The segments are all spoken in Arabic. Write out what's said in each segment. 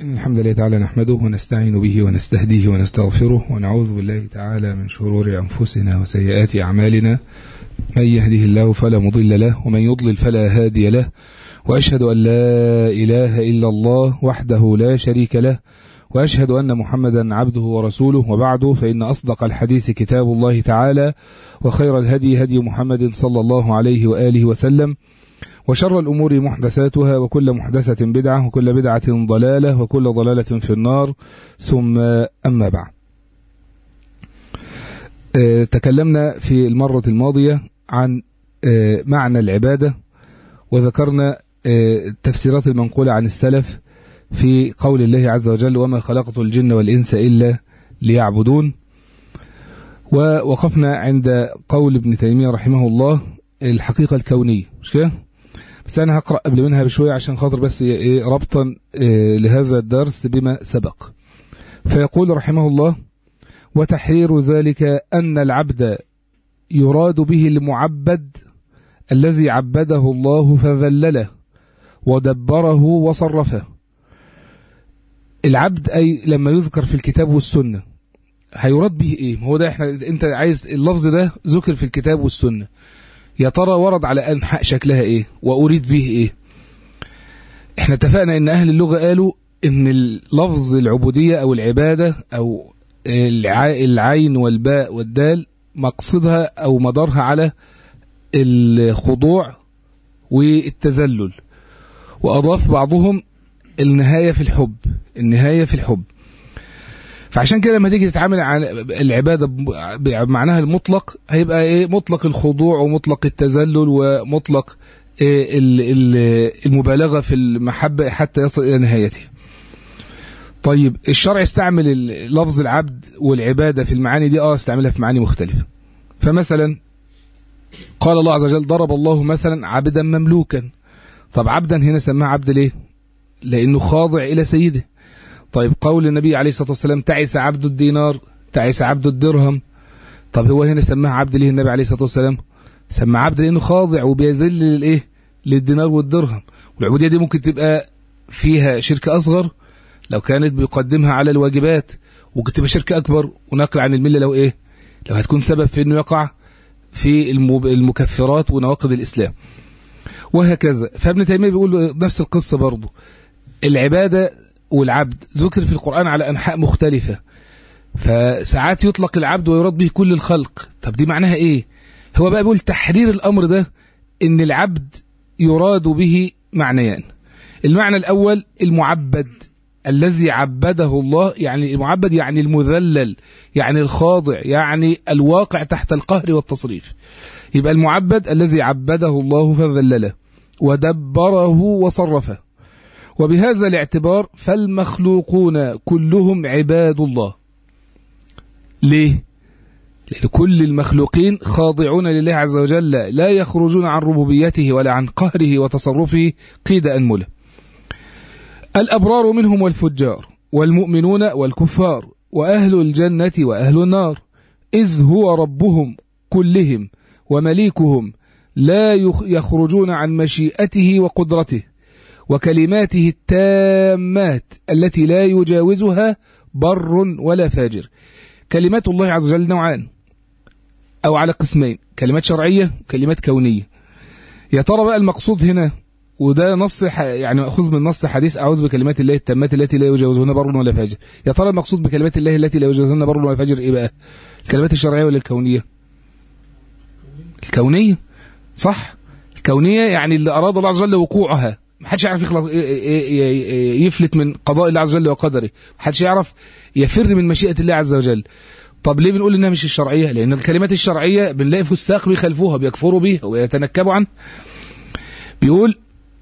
الحمد لله تعالى نحمده ونستعين به ونستهديه ونستغفره ونعوذ بالله تعالى من شرور أنفسنا وسيئات أعمالنا. من يهده الله فلا مضل له ومن يضلل فلا هادي له، وأشهد أن لا إله إلا الله وحده لا شريك له، وأشهد أن محمدا عبده ورسوله. وبعد، فإن أصدق الحديث كتاب الله تعالى، وخير الهدي هدي محمد صلى الله عليه وآله وسلم، وشر الأمور محدثاتها، وكل محدثة بدعة، وكل بدعة ضلالة، وكل ضلالة في النار. ثم أما بعد، تكلمنا في المرة الماضية عن معنى العبادة، وذكرنا التفسيرات المنقولة عن السلف في قول الله عز وجل: وما خلقت الجن والإنس إلا ليعبدون. ووقفنا عند قول ابن تيمية رحمه الله: الحقيقة الكونية، مش كده؟ بس أنا هقرأ قبل منها بشوية عشان خاطر بس ربطا لهذا الدرس بما سبق. فيقول رحمه الله: وتحرير ذلك أن العبد يراد به المعبد الذي عبده الله فذلله ودبره وصرفه. العبد أي لما يذكر في الكتاب والسنة هيراد به إيه؟ هو ده أنت عايز اللفظ ده ذكر في الكتاب والسنة، يا ترى ورد على أنحاء شكلها إيه وأريد به إيه؟ إحنا اتفقنا إن أهل اللغة قالوا إن اللفظ العبودية أو العبادة أو العين والباء والدال مقصدها أو مدارها على الخضوع والتذلل، وأضاف بعضهم النهاية في الحب. فعشان كده لما تيجي تتعامل عن العبادة بمعناها المطلق هيبقى ايه؟ مطلق الخضوع ومطلق التذلل ومطلق المبالغة في المحبة حتى يصل إلى نهايتها. طيب الشرع استعمل لفظ العبد والعبادة في المعاني دي، استعملها في معاني مختلفة. فمثلا قال الله عز وجل: ضرب الله مثلا عبدا مملوكا. طب عبدا هنا سماه عبد ليه؟ لأنه خاضع إلى سيده. طيب قول النبي عليه الصلاة والسلام: تعس عبد الدينار، تعس عبد الدرهم. طب هو هنا سماه عبد ليه النبي عليه الصلاة والسلام؟ سماه عبد لأنه خاضع وبيذل للإيه؟ للدينار والدرهم. والعبودية دي ممكن تبقى فيها شرك أصغر لو كانت بيقدمها على الواجبات، وممكن تبقى شرك أكبر ونقل عن الملة لو لو هتكون سبب في أنه يقع في المكفرات ونواقض الإسلام وهكذا. فابن تيمية بيقول نفس القصة برضو. العبادة والعبد ذكر في القرآن على أنحاء مختلفة، فساعات يطلق العبد ويراد به كل الخلق. طب دي معناها إيه؟ هو بقى بيقول تحرير الأمر ده إن العبد يراد به معنيان. المعنى الأول المعبد الذي عبده الله، يعني المعبد يعني المذلل، يعني الخاضع، يعني الواقع تحت القهر والتصريف. يبقى المعبد الذي عبده الله فذلله ودبره وصرفه. وبهذا الاعتبار فالمخلوقون كلهم عباد الله. ليه؟ لأن كل المخلوقين خاضعون لله عز وجل، لا يخرجون عن ربوبيته ولا عن قهره وتصرفه قيد أنمله. الأبرار منهم والفجار، والمؤمنون والكفار، وأهل الجنة وأهل النار، إذ هو ربهم كلهم ومليكهم، لا يخرجون عن مشيئته وقدرته وكلماته التامات التي لا يجاوزها بر ولا فاجر. كلمات الله عز وجل نوعان أو على قسمين: كلمات شرعية وكلمات كونية. يا ترى بقى المقصود هنا، وده نص يعني مأخوذ من نص حديث: أعوذ بكلمات الله التامات التي لا يجاوزهن بر ولا فاجر. يا ترى المقصود بكلمات الله التي لا يجاوزهن بر ولا فاجر إيه بقى؟ الكلمات الشرعية ولا الكونية؟ الكونية، صح؟ الكونية يعني اللي أراد الله عز وجل وقوعها، محدش يعرف يفلت من قضاء الله عز وجل وقدره، محدش يعرف يفر من مشيئة الله عز وجل. طب ليه بنقول إنها مش الشرعية؟ لأن الكلمات الشرعية بنلاقي فساق بيخالفوها، بيكفروا بيها ويتنكبوا عنها. بيقول: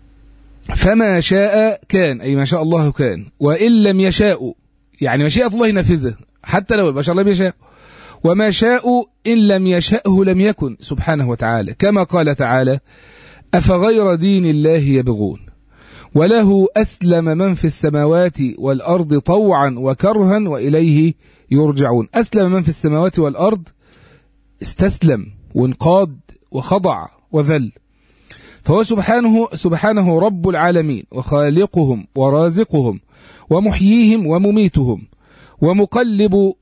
فما شاء كان، أي ما شاء الله كان، وإن لم يشاء، يعني مشيئة الله نافذة حتى لو البشر لم يشاء، وما شاء إن لم يشأه لم يكن سبحانه وتعالى، كما قال تعالى: أفغير دين الله يبغون وله أسلم من في السماوات والأرض طوعا وكرها وإليه يرجعون. أسلم من في السماوات والأرض، استسلم وانقاد وخضع وذل. فهو سبحانه رب العالمين وخالقهم ورازقهم ومحييهم ومميتهم ومقلب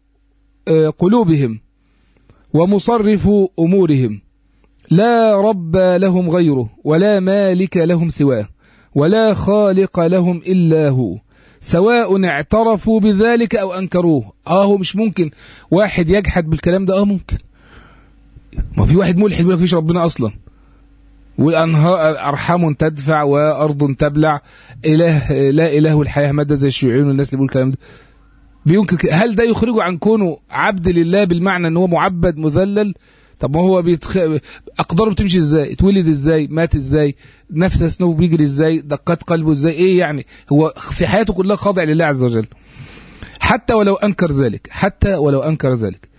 قلوبهم ومصرف أمورهم، لا رب لهم غيره ولا مالك لهم سواه ولا خالق لهم إلا هو، سواء اعترفوا بذلك أو أنكروه. هو مش ممكن واحد يجحد بالكلام ده. ممكن، ما في واحد ملحد يقول لك فيش ربنا أصلا، والأنهار أرحام تدفع وأرض تبلع، إله لا إله الحياة مادة زي الشيوعيين والناس اللي بيقول الكلام ده بينكر. هل ده يخرجه عن كونه عبد لله بالمعنى ان هو معبد مذلل؟ طب ما هو اقداره بتمشي ازاي؟ اتولد ازاي؟ مات ازاي؟ نفس سنوه بيجري ازاي؟ دقات قلبه ازاي؟ ايه يعني؟ هو في حياته كلها خاضع لله عز وجل، حتى ولو انكر ذلك، حتى ولو انكر ذلك.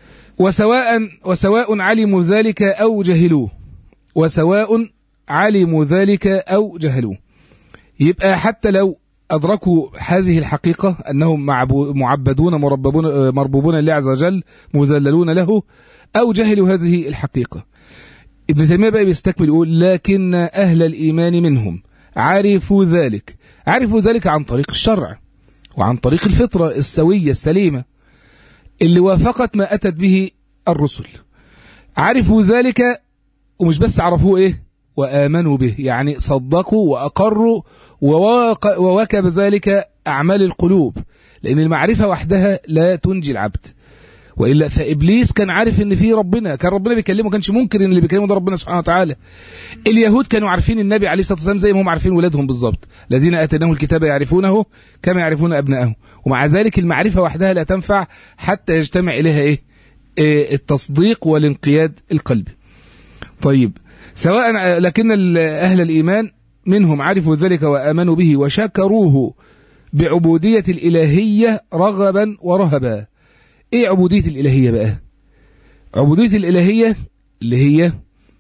وسواء علموا ذلك او جهلوه، وسواء علموا ذلك او جهلوه. يبقى حتى لو أدركوا هذه الحقيقة أنهم معبدون مربوبون لله عز وجل مذللون له، أو جهلوا هذه الحقيقة. ابن تيمية بقى بيستكمل يقول: لكن أهل الإيمان منهم عرفوا ذلك عن طريق الشرع وعن طريق الفطرة السوية السليمة اللي وافقت ما أتت به الرسل. عرفوا ذلك، ومش بس عرفوه وآمنوا به، يعني صدقوا وأقروا ووكب ذلك أعمال القلوب، لأن المعرفة وحدها لا تنجي العبد. وإلا فإبليس كان عارف إن في ربنا، كان ربنا بيكلمه، كانش منكر إن اللي بيكلمه ده ربنا سبحانه وتعالى. اليهود كانوا عارفين النبي عليه الصلاة والسلام زي ما هم عارفين ولادهم بالظبط، الذين آتيناهم الكتاب يعرفونه كما يعرفون أبنائهم، ومع ذلك المعرفة وحدها لا تنفع حتى يجتمع إليها التصديق والانقياد القلبي. طيب، لكن أهل الإيمان منهم عرفوا ذلك وآمنوا به وشكروه بعبودية الإلهية رغبا ورهبا. إيه عبودية الإلهية بقى؟ عبودية الإلهية اللي هي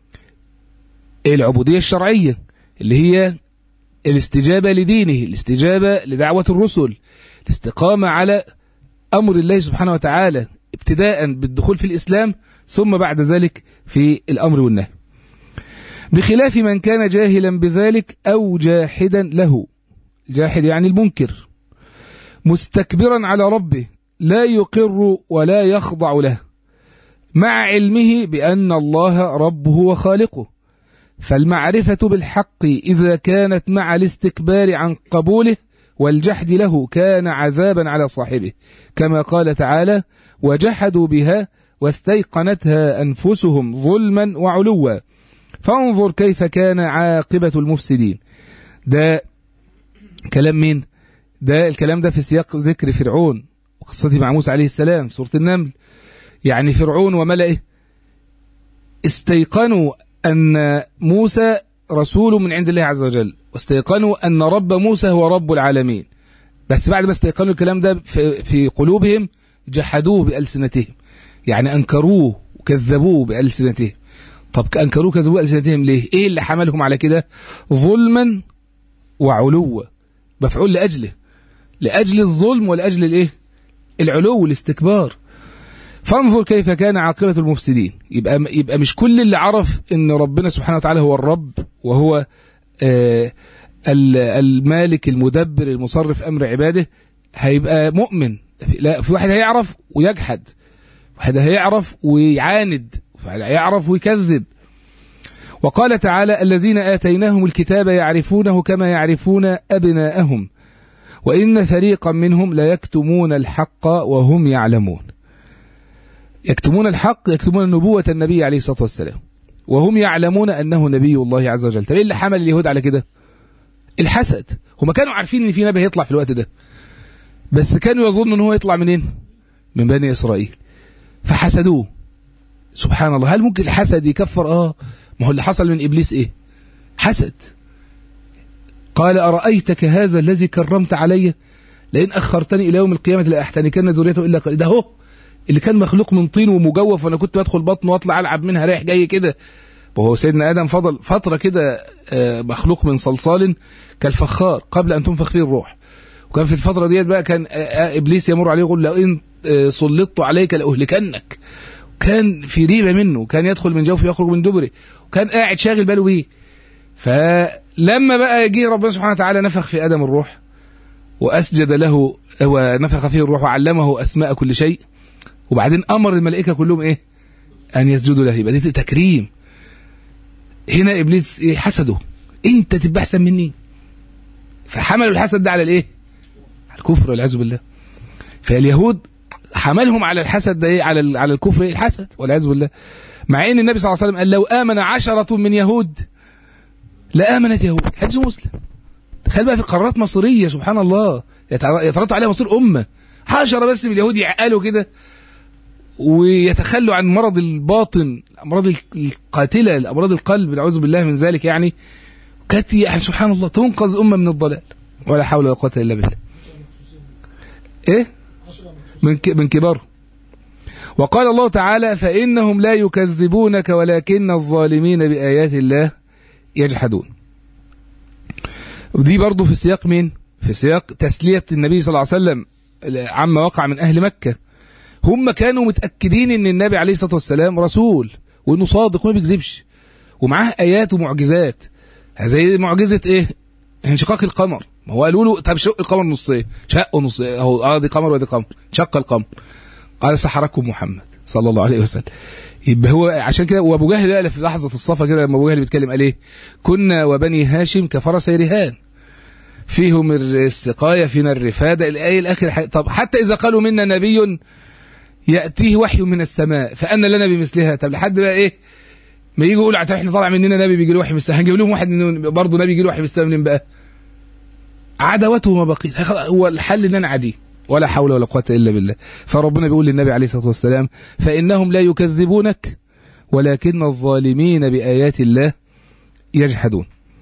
العبودية الشرعية، اللي هي الاستجابة لدينه، الاستجابة لدعوة الرسل، الاستقامة على أمر الله سبحانه وتعالى، ابتداء بالدخول في الإسلام ثم بعد ذلك في الأمر والنهي، بخلاف من كان جاهلا بذلك أو جاحدا له. جاحد يعني المنكر، مستكبرا على ربه، لا يقر ولا يخضع له، مع علمه بأن الله ربه وخالقه. فالمعرفة بالحق إذا كانت مع الاستكبار عن قبوله والجحد له كان عذابا على صاحبه، كما قال تعالى: وجحدوا بها واستيقنتها أنفسهم ظلما وعلوا فانظر كيف كان عاقبة المفسدين. ده كلام مين؟ ده الكلام ده في سياق ذكر فرعون وقصته مع موسى عليه السلام، سورة النمل. يعني فرعون وملئه استيقنوا أن موسى رسول من عند الله عز وجل، واستيقنوا أن رب موسى هو رب العالمين، بس بعد ما استيقنوا الكلام ده في قلوبهم جحدوه بألسنتهم، يعني أنكروه وكذبوه بألسنتهم. طب أنكروه كذبوه بألسنتهم ليه؟ إيه اللي حملهم على كده؟ ظلما وعلوا، مفعول لأجل الظلم ولأجل العلو والاستكبار. فانظر كيف كان عاقبة المفسدين. يبقى مش كل اللي عرف ان ربنا سبحانه وتعالى هو الرب وهو المالك المدبر المصرف امر عباده هيبقى مؤمن. لا، في واحد هيعرف ويجحد، واحد هيعرف ويعاند، واحد هيعرف ويكذب. وقال تعالى: الذين آتيناهم الكتاب يعرفونه كما يعرفون أبناءهم وإن فريقا منهم ليكتمون الحق وهم يعلمون. يكتمون الحق، يكتمون نبوة النبي عليه الصلاة والسلام وهم يعلمون أنه نبي الله عز وجل. طب إيه اللي حمل اليهود على كده؟ الحسد. هم كانوا عارفين إن في نبي هيطلع في الوقت ده، بس كانوا يظنوا أنه يطلع منين؟ من بني إسرائيل، فحسدوه. سبحان الله، هل ممكن الحسد يكفر؟ ما هو اللي حصل من إبليس حسد. قال: أرأيتك هذا الذي كرمت علي لئن أخرتني إلى يوم القيامة لأحتنكن ذريته إلا قليلا. ده هو اللي كان مخلوق من طين ومجوف، وانا كنت بدخل بطنه واطلع العب منها رايح جاي كده. وهو سيدنا ادم فضل فتره كده مخلوق من صلصال كالفخار قبل ان تنفخ فيه الروح. وكان في الفتره ديت بقى كان ابليس يمر عليه يقول: لو ان سلطت عليك لاهلكنك. كان في ريبه منه، كان يدخل من جوفه يخرج من دبره، وكان قاعد شاغل باله بيه. فلما بقى جه ربنا سبحانه وتعالى نفخ في ادم الروح وأسجد له ونفخ فيه الروح وعلمه أسماء كل شيء، وبعدين أمر الملائكة كلهم إيه؟ أن يسجدوا له. يبقى دي تكريم. هنا إبليس إيه؟ حسده، أنت تبقى أحسن مني، فحملوا الحسد ده على الإيه؟ على الكفر والعياذ بالله. فاليهود حملهم على الحسد ده إيه؟ على الكفر إيه؟ الحسد والعياذ بالله. مع ان النبي صلى الله عليه وسلم قال لو آمن 10 من يهود لآمنت يهود، حديث مسلم. تخيل بقى في قرارات مصيرية سبحان الله يترتب عليها مصير أمة، 10 بس من اليهود يعقلوا كده ويتخلوا عن مرض الباطن، أمراض القاتلة، الأمراض القلب، نعوذ بالله من ذلك. يعني كانت يعني سبحان الله تنقذ أمة من الضلال، ولا حول ولا قوة إلا بالله. إيه؟ من كبار. وقال الله تعالى فإنهم لا يكذبونك ولكن الظالمين بآيات الله يجحدون. ودي برضو في سياق مين؟ في سياق تسلية النبي صلى الله عليه وسلم عما وقع من أهل مكة. هم كانوا متأكدين ان النبي عليه الصلاة والسلام رسول، وانه صادق وما بيكذبش، ومعاه آيات ومعجزات. زي معجزة ايه؟ انشقاق القمر. ما هو قالوا له طب شق القمر نصين، شقه نصين اهو، دي قمر ودي قمر، شق القمر. قال سحركم محمد صلى الله عليه وسلم. يبقى هو عشان كده. وابو جهل قال في لحظة الصفا كده لما ابو جهل بيتكلم قال ايه؟ كنا وبني هاشم كفرسي رهان، فيهم السقاية فينا الرفادة، الآية الآخر. طب حتى إذا قالوا منا نبي يأتيه وحي من السماء فأنا لنا بمثلها. طب لحد بقى إيه ما يجي يقول احنا طالع مننا نبي بيجي له وحي من السماء، هنجيب لهم واحد برضه نبي يجي له وحي من السماء منين بقى؟ عداوته ما بقيت. هو الحل ان انا عادي، ولا حول ولا قوة إلا بالله. فربنا بيقول للنبي عليه الصلاة والسلام فإنهم لا يكذبونك ولكن الظالمين بآيات الله يجحدون.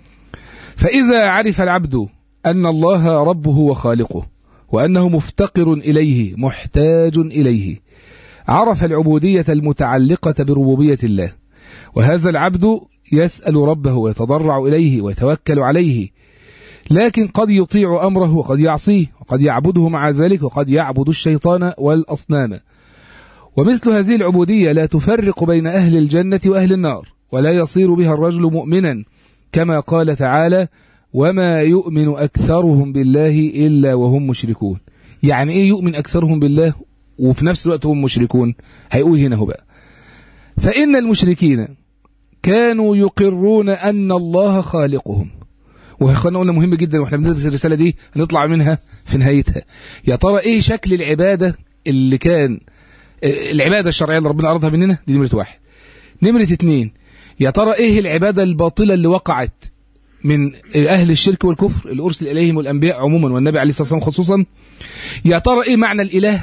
فإذا عرف العبد أن الله ربه وخالقه، وأنه مفتقر إليه محتاج إليه، عرف العبودية المتعلقة بربوبية الله. وهذا العبد يسأل ربه ويتضرع إليه ويتوكل عليه، لكن قد يطيع أمره وقد يعصيه، وقد يعبده مع ذلك، وقد يعبد الشيطان والأصنام. ومثل هذه العبودية لا تفرق بين أهل الجنة وأهل النار، ولا يصير بها الرجل مؤمنا، كما قال تعالى وما يؤمن أكثرهم بالله إلا وهم مشركون. يعني إيه يؤمن أكثرهم بالله وفي نفس الوقت هم مشركون؟ هيقول هنا هو بقى فإن المشركين كانوا يقرون أن الله خالقهم. وخلنا قلنا مهم جدا واحنا بندرس الرسالة دي هنطلع منها في نهايتها. يا ترى إيه شكل العبادة اللي كان العبادة الشرعية اللي ربنا أرادها مننا؟ دي نمرة 1. نمرة 2 يا ترى إيه العبادة الباطلة اللي وقعت من أهل الشرك والكفر اللي أرسل إليهم الأنبياء عموما والنبي عليه الصلاة والسلام خصوصا؟ يا ترى إيه معنى الإله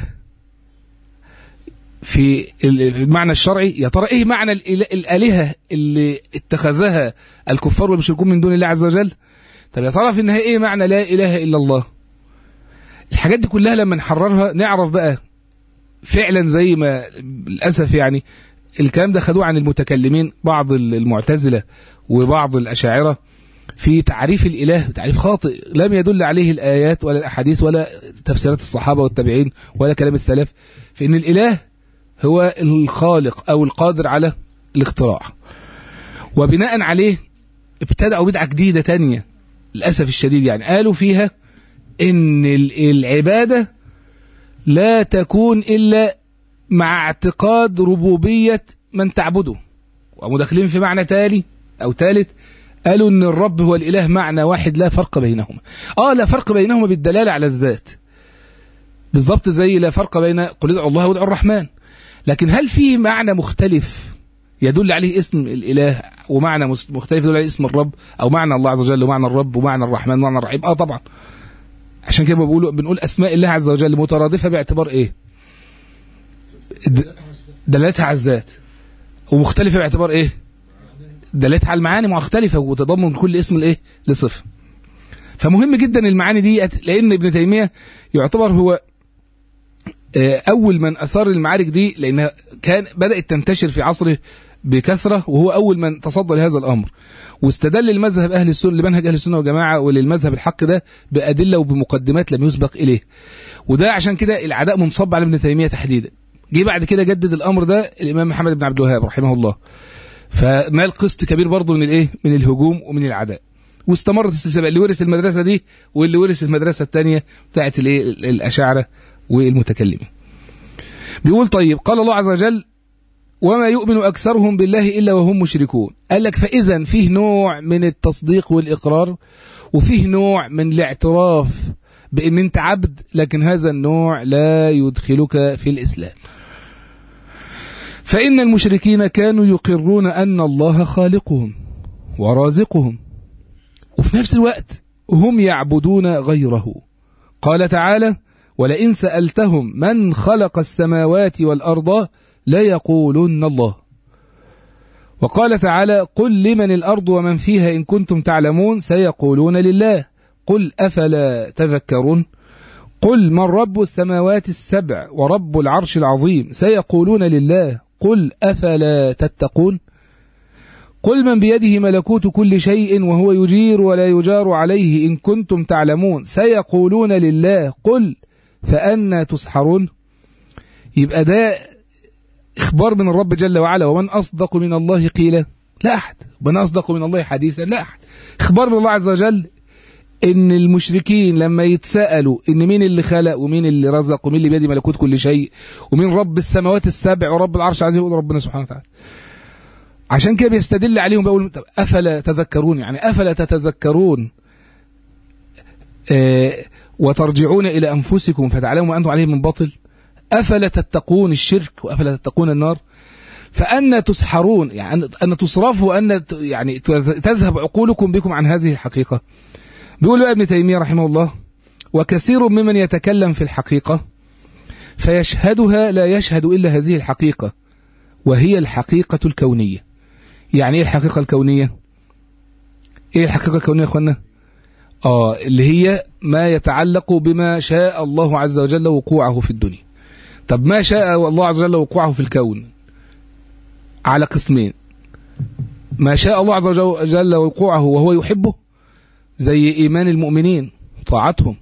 في المعنى الشرعي؟ يا ترى إيه معنى الآلهة اللي اتخذها الكفار والمشركون من دون الله عز وجل؟ طب يا ترى في النهاية إيه معنى لا إله إلا الله؟ الحاجات دي كلها لما نحررها نعرف بقى فعلا زي ما للأسف يعني الكلام ده خدوه عن المتكلمين بعض المعتزلة وبعض الأشاعرة في تعريف الإله تعريف خاطئ لم يدل عليه الآيات ولا الأحاديث ولا تفسيرات الصحابة والتابعين ولا كلام السلف، فإن الإله هو الخالق أو القادر على الاختراع. وبناء عليه ابتدعوا بدعة جديدة تانية للأسف الشديد، يعني قالوا فيها إن العبادة لا تكون إلا مع اعتقاد ربوبية من تعبده، ومدخلين في معنى تالي أو ثالث قالوا إن الرب هو الإله معنى واحد لا فرق بينهما. لا فرق بينهما بالدلالة على الذات بالضبط، زي لا فرق بين قل ادعوا الله وادعوا الرحمن. لكن هل في معنى مختلف يدل عليه اسم الإله ومعنى مختلف يدل عليه اسم الرب، أو معنى الله عز وجل ومعنى الرب ومعنى الرحمن ومعنى الرحيم؟ طبعا. عشان كده بنقول أسماء الله عز وجل مترادفة باعتبار إيه؟ دلالتها على الذات، ومختلفة باعتبار إيه؟ دلالتها على المعاني مختلفة وتضمن كل اسم الإيه؟ لصفة. فمهم جدا المعاني دي، لأن ابن تيمية يعتبر هو أول من أثار المعارك دي، لأنها بدأت تنتشر في عصره بكثرة، وهو أول من تصدى لهذا الأمر، واستدل المذهب أهل السنة لمنهج أهل السنة والجماعة وللمذهب الحق ده بأدلة وبمقدمات لم يسبق إليه. وده عشان كده العداء منصب على ابن تيمية تحديدا. جه بعد كده جدد الأمر ده الإمام محمد بن عبد الوهاب رحمه الله، فنال قسط كبير برضه من الإيه؟ من الهجوم ومن العداء. واستمرت السلسلة، اللي ورث المدرسة دي واللي ورث المدرسة الثانية بتاعت الأشاعرة والمتكلمين. بيقول طيب قال الله عز وجل وما يؤمن أكثرهم بالله إلا وهم مشركون. قال لك فإذا فيه نوع من التصديق والإقرار، وفيه نوع من الاعتراف بأن أنت عبد، لكن هذا النوع لا يدخلك في الإسلام. فإن المشركين كانوا يقرون أن الله خالقهم ورازقهم، وفي نفس الوقت هم يعبدون غيره. قال تعالى ولئن سألتهم من خلق السماوات والأرض ليقولن الله. وقال تعالى قل لمن الأرض ومن فيها إن كنتم تعلمون سيقولون لله قل أفلا تذكرون. قل من رب السماوات السبع ورب العرش العظيم سيقولون لله قل أفلا تتقون. قل من بيده ملكوت كل شيء وهو يجير ولا يجار عليه إن كنتم تعلمون سيقولون لله قل فأنى تسحرون. يبقى ده إخبار من الرب جل وعلا، ومن أصدق من الله قيلا لا أحد، ومن أصدق من الله حديثا لا أحد. إخبار من الله عز وجل إن المشركين لما يتسألوا إن مين اللي خلق ومين اللي رزق ومين اللي بيده ملكوت كل شيء ومين رب السماوات السبع ورب العرش العظيم، يقول ربنا سبحانه وتعالى. عشان كده بيستدل عليهم بيقول أفلا تذكرون، يعني أفلا تتذكرون وترجعون إلى أنفسكم فتعلموا ما أنتم عليه من باطل، أفلا تتقون الشرك وأفلا تتقون النار، فأنا تسحرون، يعني أن تصرفوا وأن يعني تذهب عقولكم بكم عن هذه الحقيقة. بيقول بقى ابن تيمية رحمه الله وكثير ممن يتكلم في الحقيقة فيشهدها لا يشهد إلا هذه الحقيقة وهي الحقيقة الكونية. يعني إيه الحقيقة الكونية؟ إيه الحقيقة الكونية يا أخوانا؟ اللي هي ما يتعلق بما شاء الله عز وجل وقوعه في الدنيا. طب ما شاء الله عز وجل وقوعه في الكون على قسمين: ما شاء الله عز وجل وقوعه وهو يحبه زي إيمان المؤمنين طاعتهم،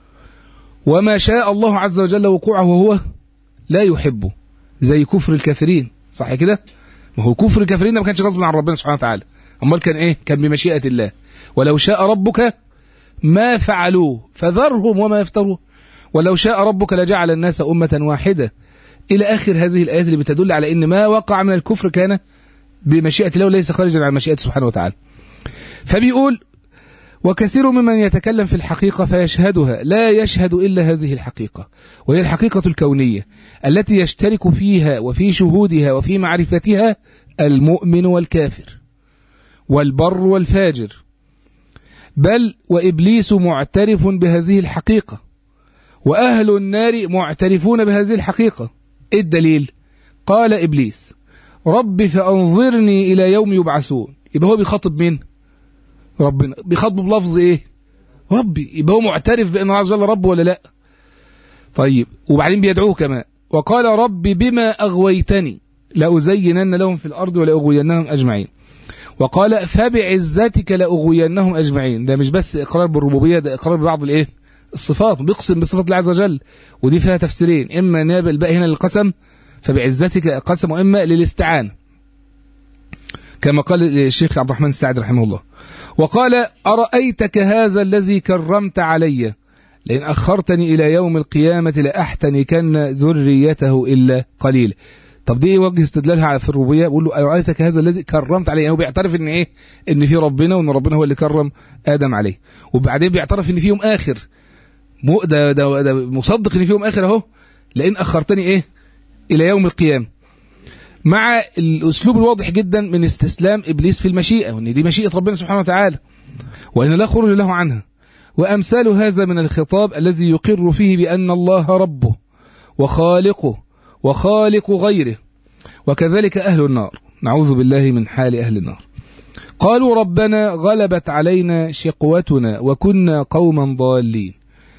وما شاء الله عز وجل وقوعه وهو لا يحبه زي كفر الكافرين. صح كده؟ ما هو كفر الكافرين ده ما كانش غصب عن ربنا سبحانه وتعالى، امال كان ايه؟ كان بمشيئة الله. ولو شاء ربك ما فعلوه فذرهم وما يفترون ولو شاء ربك لجعل الناس أمة واحدة إلى آخر هذه الآيات اللي بتدل على إن ما وقع من الكفر كان بمشيئة الله وليس خارجا عن مشيئة سبحانه وتعالى. فبيقول وكثير ممن يتكلم في الحقيقة فيشهدها لا يشهد إلا هذه الحقيقة وهي الحقيقة الكونية التي يشترك فيها وفي شهودها وفي معرفتها المؤمن والكافر والبر والفاجر، بل وإبليس معترف بهذه الحقيقة وأهل النار معترفون بهذه الحقيقة. إيه الدليل؟ قال إبليس رب فأنظرني إلى يوم يبعثون. يبقى هو بيخاطب مين؟ ربنا. بيخاطب بلفظ إيه؟ ربي. يبقى هو معترف بأنه عز وجل رب ولا لا؟ طيب وبعدين بيدعوه كمان وقال رب بما أغويتني لأزينن لهم في الأرض ولأغوينهم أجمعين. وقال فبعزتك لأغوينهم أجمعين. ده مش بس إقرار بالربوبية، ده إقرار ببعض الإيه؟ الصفات، بيقسم بصفات الله عز وجل، ودي فيها تفسيرين: إما ناب الباء هنا للقسم فبعزتك قسم، وإما للاستعانة كما قال الشيخ عبد الرحمن السعدي رحمه الله. وقال أرأيتك هذا الذي كرمت علي لئن أخرتني إلى يوم القيامة لأحتنكن ذريته إلا قليل. طب دي وجه استدلالها في الربوبية. بيقول له أرأيتك هذا الذي كرمت عليه، يعني هو بيعترف إن إيه؟ إن في ربنا وإن ربنا هو اللي كرم آدم عليه، وبعدين بيعترف إن فيهم آخر. ده مصدق إن فيهم آخر أهو، لئن أخرتني إيه؟ إلى يوم القيامة، مع الأسلوب الواضح جدا من استسلام إبليس في المشيئة، وإن دي مشيئة ربنا سبحانه وتعالى وإن لا خروج له عنها. وأمثال هذا من الخطاب الذي يقر فيه بأن الله ربه وخالقه وخالق غيره. وكذلك أهل النار، نعوذ بالله من حال أهل النار. قالوا ربنا غلبت علينا شقوتنا وكنا قوما ضالين.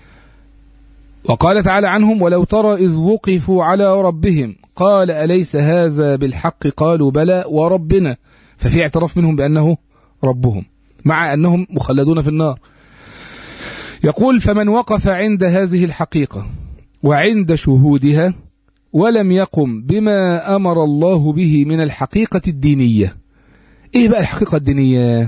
وقال تعالى عنهم ولو ترى إذ وقفوا على ربهم قال أليس هذا بالحق قالوا بلى وربنا. ففي اعتراف منهم بأنه ربهم مع أنهم مخلدون في النار. يقول فمن وقف عند هذه الحقيقة وعند شهودها ولم يقم بما أمر الله به من الحقيقة الدينية. إيه بقى الحقيقة الدينية؟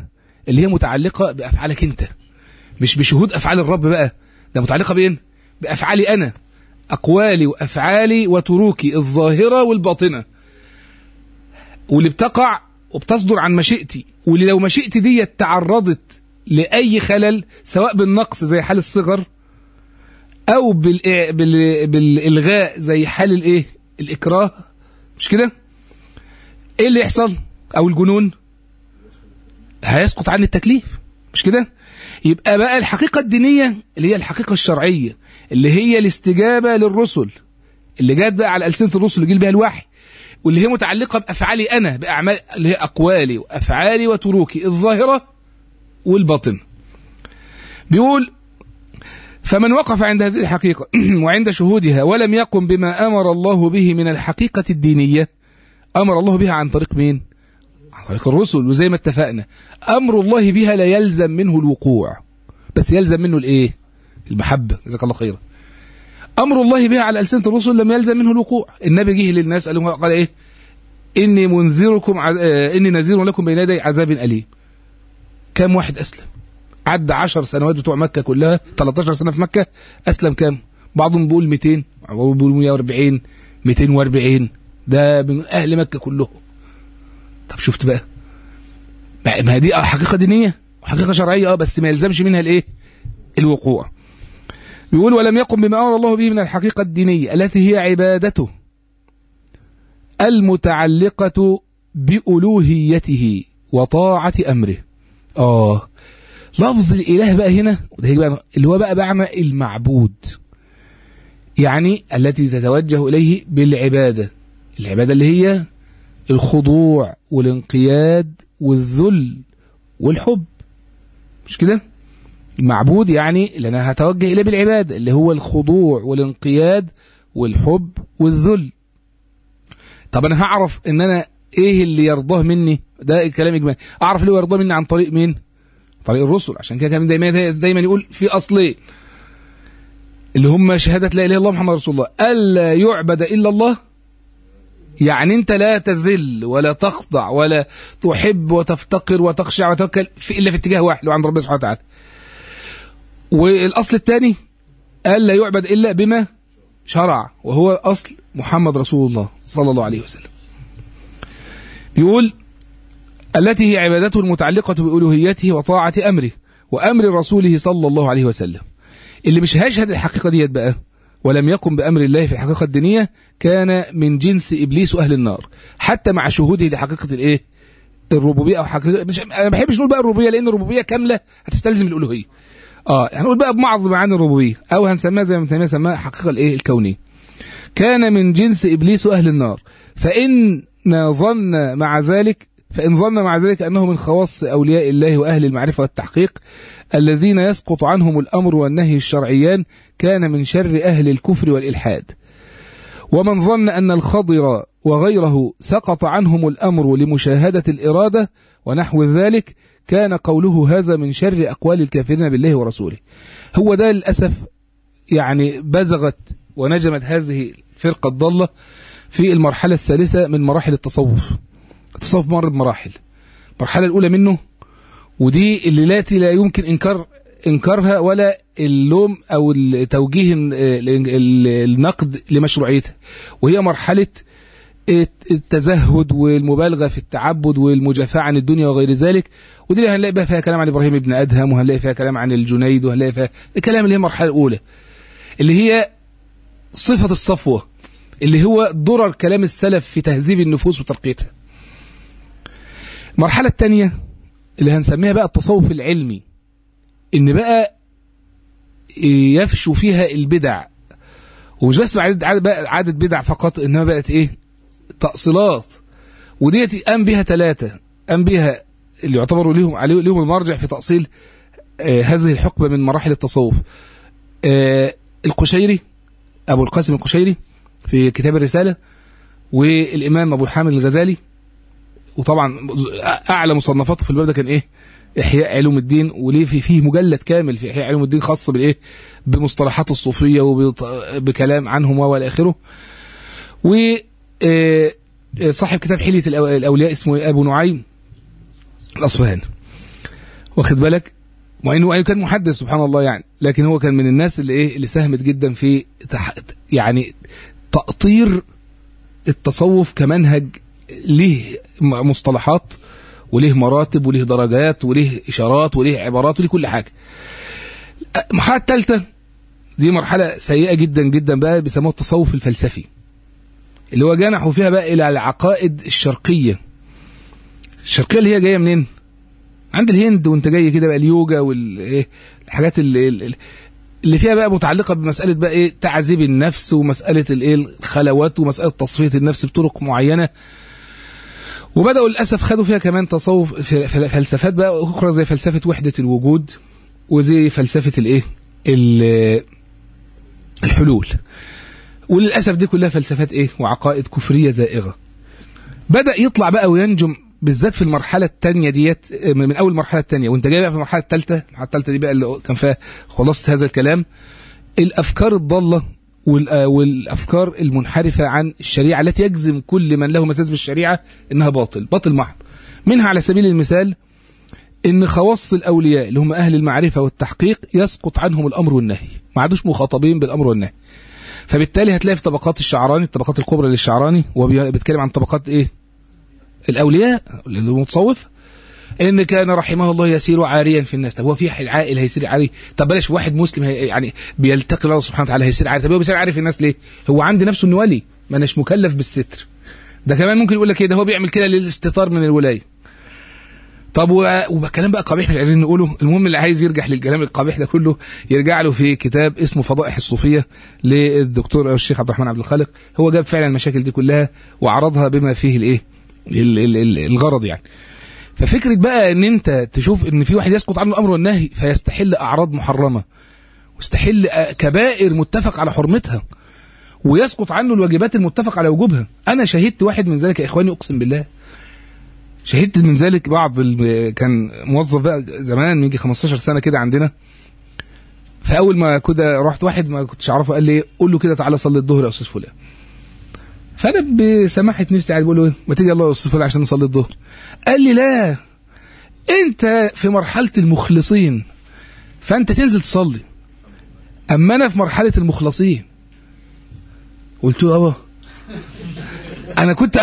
اللي هي متعلقة بأفعالك أنت، مش بشهود أفعال الرب بقى، ده متعلقة بإيه؟ بأفعالي أنا، أقوالي وأفعالي وتروكي الظاهرة والباطنة، واللي بتقع وبتصدر عن مشيئتي، واللي لو مشيئتي دي تعرضت لأي خلل سواء بالنقص زي حال الصغر أو بالإلغاء زي حال الإيه؟ الإكراه، مش كده؟ إيه اللي يحصل؟ أو الجنون هيسقط عن التكليف، مش كده؟ يبقى بقى الحقيقة الدينية اللي هي الحقيقة الشرعية اللي هي الاستجابة للرسل اللي جات بقى على ألسنة الرسل اللي جيل بها الوحي، واللي هي متعلقة بأفعالي أنا، بأعمال اللي هي أقوالي وأفعالي وتروكي الظاهرة والباطنة. بيقول فمن وقف عند هذه الحقيقة وعند شهودها ولم يقم بما أمر الله به من الحقيقة الدينية، أمر الله بها عن طريق مين؟ عن طريق الرسل. وزي ما اتفقنا أمر الله بها لا يلزم منه الوقوع، بس يلزم منه الإيه؟ المحبة. جزاك الله خيرا. أمر الله بها على ألسنة الرسل لم يلزم منه الوقوع. النبي جه للناس قال إيه؟ إني منذركم إني نذير لكم بين يدي عذاب أليم. كم واحد أسلم؟ عدى 10 سنوات بتوع مكة كلها، 13 سنة في مكة، أسلم كم؟ بعضهم بيقول 200، بعضهم بيقول 140، 240، ده من أهل مكة كلهم. طب شفت بقى؟ ما دي حقيقة دينية وحقيقة شرعية بس ما يلزمش منها الإيه؟ الوقوع. بيقول ولم يقم بما أمر الله به من الحقيقة الدينية التي هي عبادته المتعلقة بألوهيته وطاعة أمره. لفظ الإله بقى هنا وده بقى اللي هو بقى معنى المعبود، يعني التي تتوجه إليه بالعبادة، العبادة اللي هي الخضوع والانقياد والذل والحب، مش كده؟ المعبود يعني اللي أنا هتوجه إليه بالعبادة اللي هو الخضوع والانقياد والحب والذل. طب أنا هعرف إن أنا إيه اللي يرضاه مني؟ ده الكلام إجمالي. أعرف اللي هو يرضاه مني عن طريق مين؟ طريق الرسل. عشان كده كان دايما يقول في أصلين اللي هم شهادة لا إله إلا الله محمد رسول الله، ألا يعبد إلا الله، يعني أنت لا تذل ولا تخضع ولا تحب وتفتقر وتخشع وتوكل إلا في اتجاه واحد وعند ربنا سبحانه وتعالى. والأصل الثاني ألا يعبد إلا بما شرع، وهو أصل محمد رسول الله صلى الله عليه وسلم. يقول التي هي عبادته المتعلقة بألوهيته وطاعة أمره وأمر رسوله صلى الله عليه وسلم. اللي مش هيشهد الحقيقة ديت بقى ولم يقم بأمر الله في الحقيقة الدينية كان من جنس إبليس وأهل النار، حتى مع شهوده لحقيقة الإيه؟ الربوبية أو حقيقة. أنا ما بحبش نقول بقى الربوبية لأن الربوبية كاملة هتستلزم الألوهية. هنقول بقى بمعظم معاني الربوبية أو هنسميها زي ما ابن تيمية سماها حقيقة الإيه؟ الكونية. كان من جنس إبليس وأهل النار، فإن ظن مع ذلك أنه من خواص أولياء الله وأهل المعرفة والتحقيق الذين يسقط عنهم الأمر والنهي الشرعيان كان من شر أهل الكفر والإلحاد. ومن ظن أن الخضر وغيره سقط عنهم الأمر لمشاهدة الإرادة ونحو ذلك كان قوله هذا من شر أقوال الكافرين بالله ورسوله. هو ده للأسف يعني بزغت ونجمت هذه الفرقة الضالة في المرحلة الثالثة من مراحل التصوف. التصوف مر بمراحل. المرحلة الأولى منه ودي التي لا يمكن إنكارها ولا اللوم أو توجيه النقد لمشروعيتها، وهي مرحلة التزهد والمبالغة في التعبد والمجافاة عن الدنيا وغير ذلك. ودي اللي هنلاقي بقى فيها كلام عن إبراهيم بن أدهم، وهنلاقي فيها كلام عن الجنيد، وهنلاقي فيها الكلام اللي هي المرحلة الأولى اللي هي صفة الصفوة، اللي هو ضرر كلام السلف في تهذيب النفوس وترقيتها. المرحلة الثانية اللي هنسميها بقى التصوف العلمي، إن بقى يفشو فيها البدع، ومش بس عادة بدع فقط، إنما بقت إيه؟ تأصيلات. وديت قام بها 3 قام بها اللي يعتبروا لهم المرجع في تأصيل هذه الحقبة من مراحل التصوف. القشيري أبو القاسم القشيري في كتاب الرسالة، والإمام أبو حامد الغزالي، وطبعا أعلى مصنفاته في الباب ده كان إيه؟ إحياء علوم الدين، وليه فيه مجلد كامل في إحياء علوم الدين خاص بالإيه؟ بمصطلحات الصوفية وبكلام عنهم وإلى آخره. وصاحب كتاب حلية الأولياء اسمه أبو نعيم الأصفهاني. واخد بالك؟ وإنه كان محدث سبحان الله يعني، لكن هو كان من الناس اللي ساهمت جدا في يعني تأطير التصوف كمنهج، له مصطلحات وله مراتب وله درجات وله إشارات وله عبارات وله كل حاجة. المرحلة الثالثة دي مرحلة سيئة جدا جدا بقى، بيسموها التصوف الفلسفي، اللي هو جنحوا فيها بقى إلى العقائد الشرقية اللي هي جاية منين؟ عند الهند، وانت جاي كده بقى اليوجا والحاجات اللي فيها بقى متعلقة بمسألة بقى ايه تعذيب النفس، ومسألة الخلوات، ومسألة تصفية النفس بطرق معينة. وبدأوا للأسف خدوا فيها كمان تصوف فلسفات بقى أخرى، زي فلسفة وحدة الوجود، وزي فلسفة الحلول. وللأسف دي كلها فلسفات وعقائد كفرية زائغة. بدأ يطلع بقى وينجم بالذات في المرحلة الثانية ديت، من أول المرحلة الثانية وانت جاي بقى في المرحلة الثالثة. المرحلة الثالثة دي بقى اللي كان فيها خلاصة هذا الكلام، الأفكار الضالة والأفكار المنحرفة عن الشريعة، التي يجزم كل من له مساس بالشريعة إنها باطل محض. منها على سبيل المثال إن خواص الأولياء اللي هم أهل المعرفة والتحقيق يسقط عنهم الأمر والنهي، ما عادوش مخاطبين بالأمر والنهي. فبالتالي هتلاقي في طبقات الشعراني، الطبقات الكبرى للشعراني، وهو بيتكلم عن طبقات الأولياء المتصوف، إن كان رحمه الله يسير عاريا في الناس. طب هو في عائل هيسير عاري؟ طب بلاش واحد مسلم يعني بيلتقي الله سبحانه وتعالى هيسير عاري. طب هو بيسير عاري في الناس ليه؟ هو عند نفسه إنه ولي، ما أناش مكلف بالستر. ده كمان ممكن يقول لك كده هو بيعمل كده للاستتار من الولاية. طب وكلام بقى قبيح مش عايزين نقوله. المهم اللي عايز يرجع للكلام القبيح ده كله يرجع له في كتاب اسمه فضائح الصوفية للدكتور أو الشيخ عبد الرحمن عبد الخالق. هو جاب فعلا المشاكل دي كلها وعرضها بما فيه الغرض يعني. ففكرة بقى ان انت تشوف ان في واحد يسقط عنه الامر والنهي فيستحل اعراض محرمة، ويستحل كبائر متفق على حرمتها، ويسقط عنه الواجبات المتفق على وجوبها. انا شهدت واحد من ذلك يا اخواني، اقسم بالله شهدت من ذلك. كان موظف بقى زمان يجي 15 سنة كده عندنا. فاول ما كده رحت واحد ما كنتش اعرفه، قال لي قول له كده تعالى صلي الظهر يا استاذ فلان. فانا بسماحه نفسي قاعد بقول له ما تيجي يلا يا استاذ فلان عشان نصلي الظهر. قال لي لا، انت في مرحله المخلصين فانت تنزل تصلي، اما انا في مرحله المخلصين. قلت له ابا انا كنت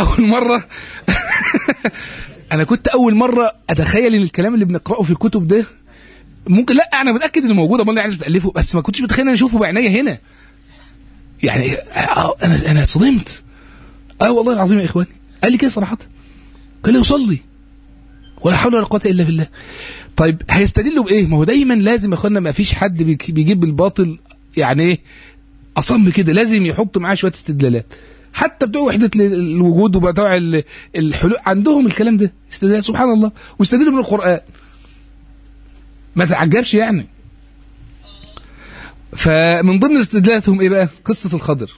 اول مره اتخيل ان الكلام اللي بنقراه في الكتب ده ممكن، لا انا متاكد انه موجود، امال عايز بتالفه، بس ما كنتش متخيل ان اشوفه بعينيا هنا. يعني انا اتصدمت. والله العظيم يا اخواني، قال لي كده صراحه، قال لي يصلي ولا حول ولا قوه الا بالله. طيب هيستدلوا بايه؟ ما هو دايما لازم يا اخوانا ما فيش حد بيجيب الباطل يعني اصم كده، لازم يحط معاه شويه استدلالات. حتى بتوع وحده الوجود وبتوع الحلول عندهم الكلام ده استدلال سبحان الله، واستدلوا من القران. ما تعجبش يعني. فمن ضمن استدلالاتهم ايه بقى؟ قصه الخضر.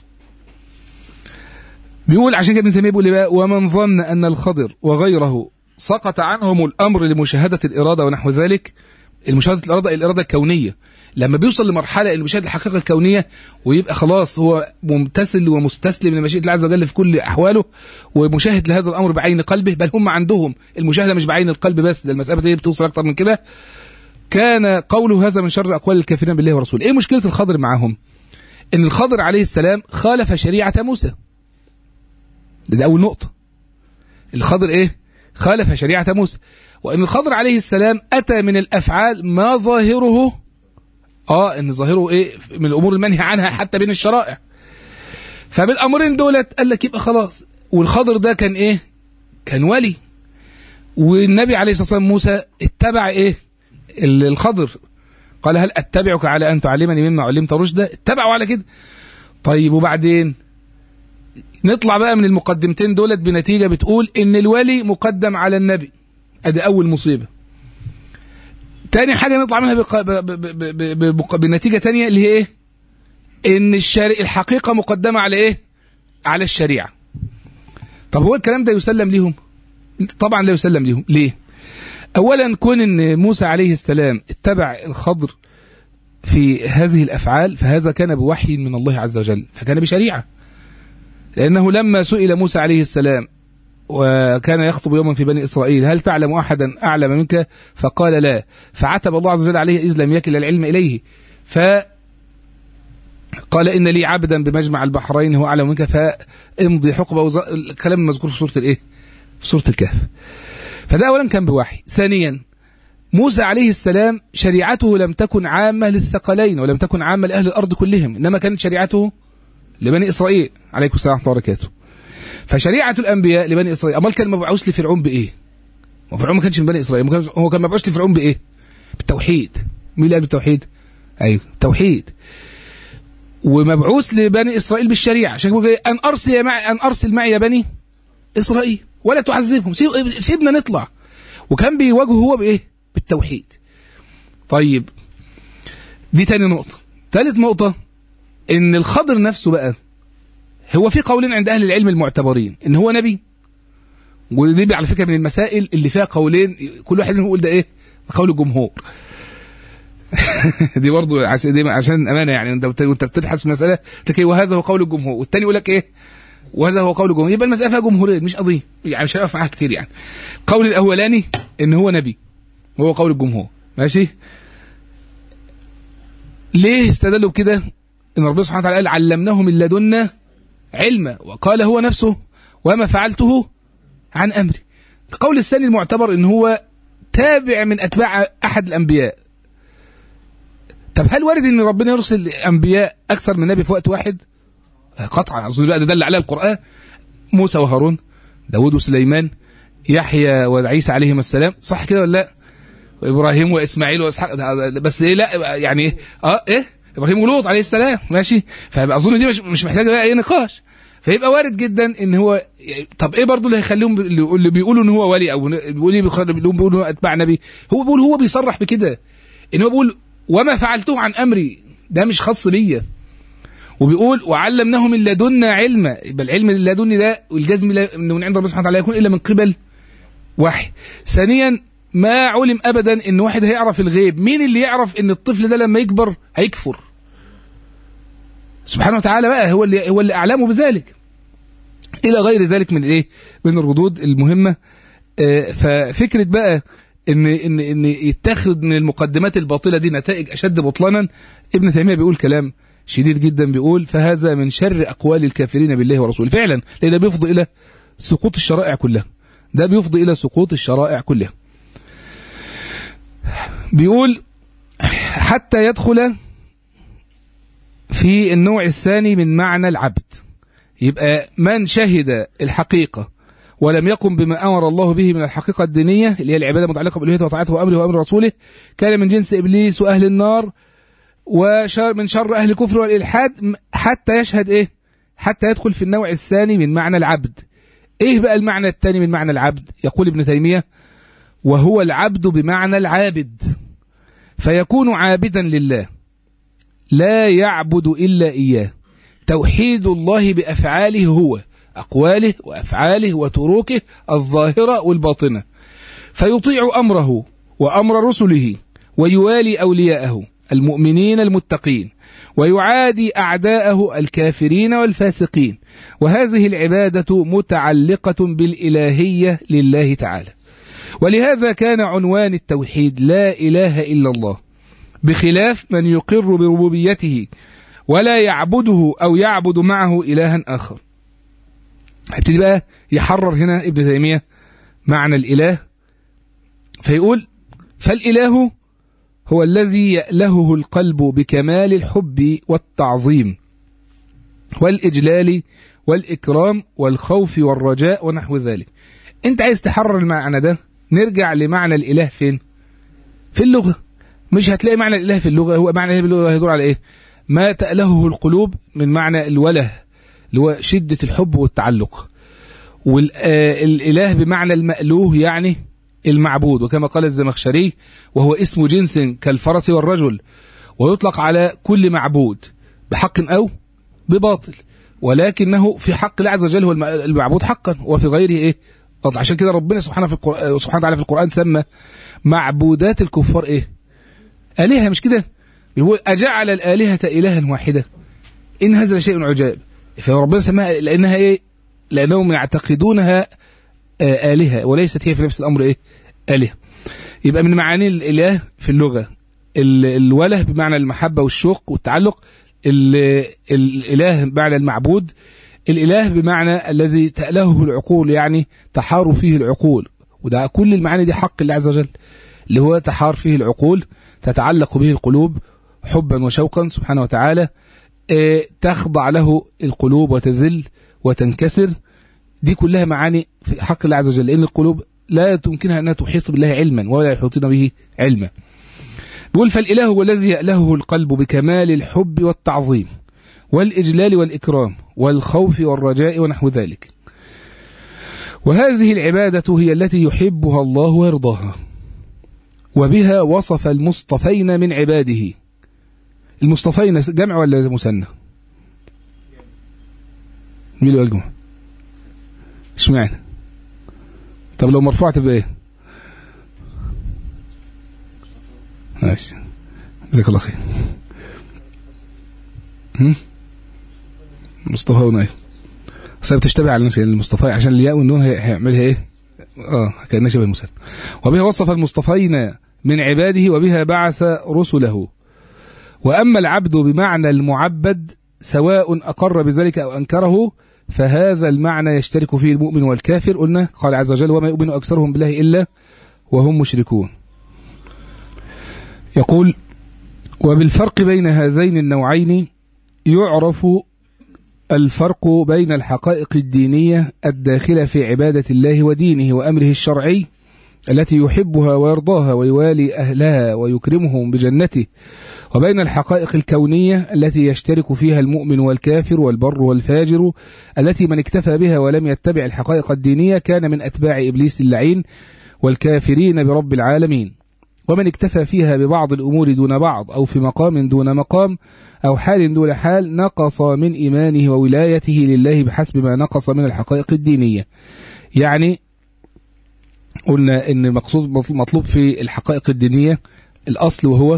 بيقول عشان كده ابن تيميه بيقول بقى ومن ظن ان الخضر وغيره سقط عنهم الامر لمشاهده الاراده ونحو ذلك. المشاهده الاراده الكونيه، لما بيوصل لمرحله انه بيشاهد الحقيقه الكونيه ويبقى خلاص هو ممتثل ومستسلم لمشيئه الله عز وجل في كل احواله، ومشاهد لهذا الامر بعين قلبه، بل هم عندهم المشاهده مش بعين القلب بس، ده المساله دي بتوصل اكتر من كده. كان قوله هذا من شر اقوال الكافرين بالله ورسوله. ايه مشكله الخضر معهم؟ ان الخضر عليه السلام خالف شريعه موسى. ده اول نقطه. الخضر خالف شريعه موسى، وان الخضر عليه السلام اتى من الافعال ما ظاهره ان ظاهره من الامور المنهي عنها حتى بين الشرائع. فبالامرين دولت قال لك يبقى خلاص. والخضر ده كان كان ولي، والنبي عليه الصلاه والسلام موسى اتبع الخضر. قال هل اتبعك على ان تعلمني مما علمت رشدا؟ اتبعوا على كده. طيب وبعدين نطلع بقى من المقدمتين دولت بنتيجه بتقول ان الولي مقدم على النبي. ادي اول مصيبه. تاني حاجه نطلع منها بنتيجه تانية اللي هي ان الحقيقه مقدمه على على الشريعه. طب هو الكلام ده يسلم ليهم؟ طبعا لا يسلم ليهم. ليه؟ اولا كون ان موسى عليه السلام اتبع الخضر في هذه الافعال فهذا كان بوحي من الله عز وجل، فكان بشريعه. لانه لما سئل موسى عليه السلام وكان يخطب يوما في بني إسرائيل: هل تعلم أحدا أعلم منك؟ فقال: لا. فعتب الله عز وجل عليه إذ لم يكل العلم إليه، فقال: إن لي عبدا بمجمع البحرين هو أعلم منك فامضي حقبة. الكلام المذكور في سورة الإيه؟ في سورة الكهف. فده أولا كان بوحي. ثانيا، موسى عليه السلام شريعته لم تكن عامة للثقلين ولم تكن عامة لأهل الأرض كلهم، إنما كانت شريعته لبني إسرائيل عليكم السلام ورحمة الله وبركاته. فشريعة الأنبياء لبني إسرائيل. أمال كان مبعوث لفرعون بإيه؟ وفرعون ما كانش من بني إسرائيل، هو كان مبعوث لفرعون بإيه؟ بالتوحيد. مين اللي قال بالتوحيد؟ أيوه توحيد. ومبعوث لبني إسرائيل بالشريعة، عشان أن أرسل معي يا بني إسرائيل ولا تعذبهم، سيبنا نطلع. وكان بيواجهه هو بإيه؟ بالتوحيد. طيب دي تاني نقطة. ثالث نقطة، إن الخضر نفسه بقى هو في قولين عند أهل العلم المعتبرين إن هو نبي، ودي على فكرة من المسائل اللي فيها قولين كل واحد منهم يقول ده إيه؟ قول الجمهور. دي برضو عشان أمانة، يعني وأنت بتبحث في مسألة تكي وهذا هو قول الجمهور، والتاني يقول لك إيه؟ وهذا هو قول الجمهور. يبقى المسألة فيها جمهورين مش قضية، يعني مش هنقف معاها كتير. يعني القول الأولاني إن هو نبي وهو قول الجمهور، ماشي. ليه استدلوا بكده؟ إن ربنا سبحانه وتعالى قال: علمناه من لدنا علما، وقال هو نفسه: وما فعلته عن أمري. القول الثاني المعتبر إن هو تابع من أتباع أحد الأنبياء. طب هل وارد إن ربنا يرسل أنبياء أكثر من نبي في وقت واحد؟ قطعا. أظن بقى ده دل عليه القرآن: موسى وهارون، داود وسليمان، يحيى وعيسى عليهم السلام، صح كده ولا لا؟ وإبراهيم وإسماعيل وإسحاق. بس إيه؟ لا يعني إيه؟ إيه؟ إبراهيم ولوط عليه السلام، ماشي. فأظن دي مش محتاجة بقى أي نقاش. فيبقى وارد جدا إن هو. طب إيه برضو اللي هيخليهم اللي بيقولوا إن هو ولي أو بيقولوا أتباع نبي؟ هو بيصرح بكده، إن هو بيقول: وما فعلته عن أمري، ده مش خاص بيا. وبيقول: وعلمناه من لدنا علما. يبقى العلم اللدني ده والجزم إنه من عند ربنا سبحانه وتعالى يكون إلا من قبل وحي. ثانيا، ما علم أبدا إن واحد هيعرف الغيب. مين اللي يعرف إن الطفل ده لما يكبر هيكفر؟ سبحانه وتعالى بقى هو اللي أعلمه بذلك، إلى غير ذلك من إيه؟ من الردود المهمة. ففكرة بقى إن يتخذ من المقدمات الباطلة دي نتائج أشد بطلانا. ابن تيمية بيقول كلام شديد جدا، بيقول: فهذا من شر أقوال الكافرين بالله ورسوله. فعلا، لأنه بيفضي إلى سقوط الشرائع كلها. ده بيفضي إلى سقوط الشرائع كلها. بيقول: حتى يدخل في النوع الثاني من معنى العبد. يبقى من شهد الحقيقة ولم يقم بما أمر الله به من الحقيقة الدينية اللي هي العبادة المتعلقة بالألوهية وطاعته وأمره وأمر رسوله، كان من جنس إبليس وأهل النار ومن شر أهل الكفر والإلحاد، حتى يشهد إيه؟ حتى يدخل في النوع الثاني من معنى العبد. إيه بقى المعنى الثاني من معنى العبد؟ يقول ابن تيمية: وهو العبد بمعنى العابد، فيكون عابدا لله لا يعبد إلا إياه. توحيد الله بأفعاله هو، أقواله وأفعاله وتروكه الظاهرة والباطنة، فيطيع أمره وأمر رسله، ويوالي أولياءه المؤمنين المتقين، ويعادي أعداءه الكافرين والفاسقين. وهذه العبادة متعلقة بالإلهية لله تعالى. ولهذا كان عنوان التوحيد لا إله إلا الله، بخلاف من يقر بربوبيته ولا يعبده أو يعبد معه إلها آخر. هبتدي بقى يحرر هنا ابن تيمية معنى الإله، فيقول: فالإله هو الذي يألهه القلب بكمال الحب والتعظيم والإجلال والإكرام والخوف والرجاء ونحو ذلك. أنت عايز تحرر المعنى ده، نرجع لمعنى الإله فين؟ في اللغة. مش هتلاقي معنى الإله في اللغة. هو معنى الإله باللغة يدور على إيه؟ ما تألهه القلوب، من معنى الوله اللي هو شدة الحب والتعلق، والإله بمعنى المألوه يعني المعبود. وكما قال الزمخشري: وهو اسم جنس كالفرس والرجل، ويطلق على كل معبود بحق أو بباطل، ولكنه في حق الله عز وجل هو المعبود حقا، وفي غيره إيه؟ عشان كده ربنا سبحانه وتعالى في القرآن سمى معبودات الكفار إيه؟ آلهة. مش كده؟ يقول: أجعل الآلهة إلها واحدة إن هذا شيء عجاب. فربنا سماها لأنها إيه؟ لأنهم يعتقدونها آلهة، وليست هي في نفس الأمر إيه آلهة. يبقى من معاني الإله في اللغة الوله بمعنى المحبة والشوق والتعلق، الإله بمعنى المعبود، الإله بمعنى الذي تألهه العقول، يعني تحار فيه العقول، وده كل المعاني دي حق الله عز وجل، اللي هو تحار فيه العقول، تتعلق به القلوب حبا وشوقا سبحانه وتعالى، تخضع له القلوب وتذل وتنكسر. دي كلها معاني في حق الله عز وجل، لأن القلوب لا تمكنها أنها تحيط بالله علما ولا يحيطون به علما. بيقول فالإله هو الذي يألهه القلب بكمال الحب والتعظيم والإجلال والإكرام والخوف والرجاء ونحو ذلك. وهذه العبادة هي التي يحبها الله ويرضاها، وبها وصف المصطفين من عباده. المصطفين جمع ولا مثنى؟ مين اللي قال جمع؟ اشمعنى؟ طب لو مرفوعة تبقى ايه؟ ماشي، جزاك الله خير. مصطفى ونايف بس بتشتبه على الناس، المصطفى عشان الياء والنون هيعملها ايه؟ كأنها شبه المثنى. وبها وصف المصطفين من عباده، وبها بعث رسله. وأما العبد بمعنى المعبد سواء أقر بذلك أو أنكره، فهذا المعنى يشترك فيه المؤمن والكافر. قلنا قال عز وجل وما يؤمن أكثرهم بالله إلا وهم مشركون. يقول وبالفرق بين هذين النوعين يعرف الفرق بين الحقائق الدينية الداخلة في عبادة الله ودينه وأمره الشرعي التي يحبها ويرضاها ويوالي أهلها ويكرمهم بجنته، وبين الحقائق الكونية التي يشترك فيها المؤمن والكافر والبر والفاجر، التي من اكتفى بها ولم يتبع الحقائق الدينية كان من أتباع إبليس اللعين والكافرين برب العالمين. ومن اكتفى فيها ببعض الأمور دون بعض أو في مقام دون مقام أو حال دون حال نقص من إيمانه وولايته لله بحسب ما نقص من الحقائق الدينية. يعني قلنا إن المقصود مطلوب في الحقائق الدينية الأصل وهو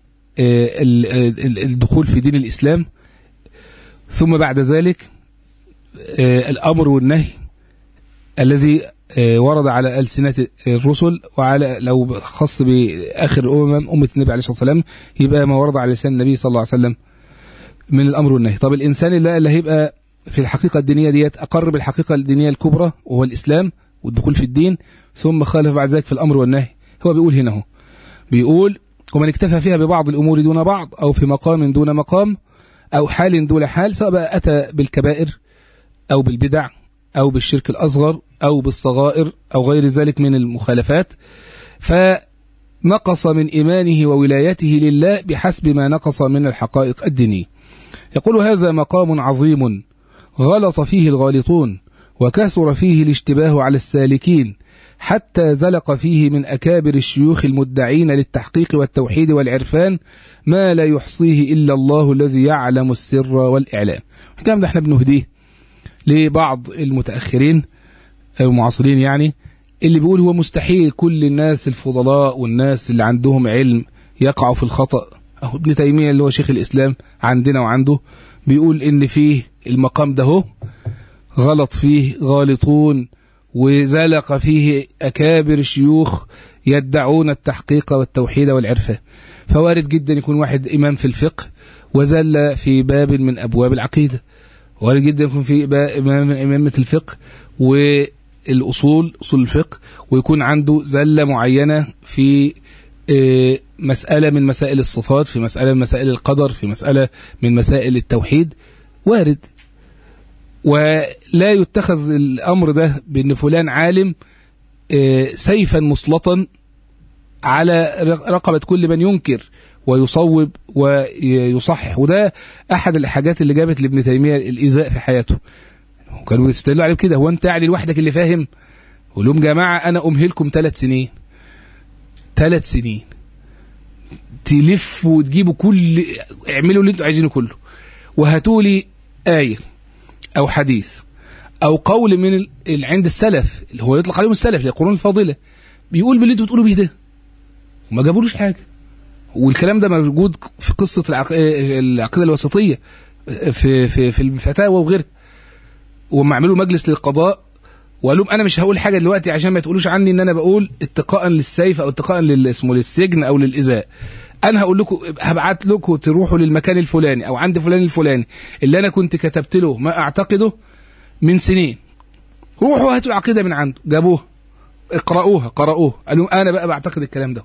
الدخول في دين الإسلام، ثم بعد ذلك الأمر والنهي الذي ورد على ألسنة الرسل، وعلى لو خص بآخر أمة النبي عليه الصلاة والسلام يبقى ما ورد على لسان النبي صلى الله عليه وسلم من الأمر والنهي. طب الإنسان اللي هيبقى في الحقيقة الدينية ديت أقر بالحقيقة الدينية الكبرى وهو الإسلام والدخول في الدين، ثم خالف بعد ذلك في الأمر والنهي. هو بيقول هنا بيقول ومن اكتفى فيها ببعض الأمور دون بعض أو في مقام دون مقام أو حال دون حال، سواء بقى أتى بالكبائر أو بالبدع أو بالشرك الأصغر أو بالصغائر أو غير ذلك من المخالفات، فنقص من إيمانه وولايته لله بحسب ما نقص من الحقائق الدينية. يقول هذا مقام عظيم غلط فيه الغالطون وكثر فيه الاشتباه على السالكين، حتى زلق فيه من أكابر الشيوخ المدعين للتحقيق والتوحيد والعرفان ما لا يحصيه إلا الله الذي يعلم السر والإعلام. الكلام ده احنا بنهديه لبعض المتأخرين المعاصرين، يعني اللي بيقول هو مستحيل كل الناس الفضلاء والناس اللي عندهم علم يقعوا في الخطأ. ابن تيمية اللي هو شيخ الإسلام عندنا وعنده بيقول إن فيه المقام ده غلط فيه غالطون وزلق فيه أكابر الشيوخ يدعون التحقيق والتوحيد والعرفة. فوارد جدا يكون واحد إمام في الفقه وزل في باب من أبواب العقيدة، وارد جدا يكون في إمام من إمامة الفقه والأصول أصول الفقه ويكون عنده زلة معينة في مسألة من مسائل الصفات، في مسألة من مسائل القدر، في مسألة من مسائل التوحيد. وارد، ولا يتخذ الأمر ده بأن فلان عالم سيفا مسلطا على رقبة كل من ينكر ويصوب ويصحح. وده أحد الحاجات اللي جابت لابن تيمية الإيذاء في حياته. كانوا يستدلوا عليه كده، هو أنت يعني لوحدك اللي فاهم؟ قول لهم جماعة أنا أمهلكم 3 سنين 3 سنين تلفوا وتجيبوا اعملوا اللي انتوا عايزينه كله، وهاتوا لي آية أو حديث أو قول من عند السلف اللي هو يطلق عليهم السلف للقرون الفاضلة بيقول باللي انتوا بتقولوا بيه ده، وما جابولوش حاجة. والكلام ده موجود في قصة العقيدة الوسطية في الفتاوى وغيرها، وما عملوا مجلس للقضاء وقال لهم انا مش هقول حاجه دلوقتي عشان ما تقولوش عني ان انا بقول اتقاء للسيف او اتقاء اسمه للسجن او للايذاء. انا هقول لكم هبعت لكم تروحوا للمكان الفلاني او عند فلان الفلاني اللي انا كنت كتبت له ما اعتقده من سنين، روحوا هاتوا العقيده من عنده. جابوها اقرأوها قرأوها، قالوا انا بقى بعتقد الكلام ده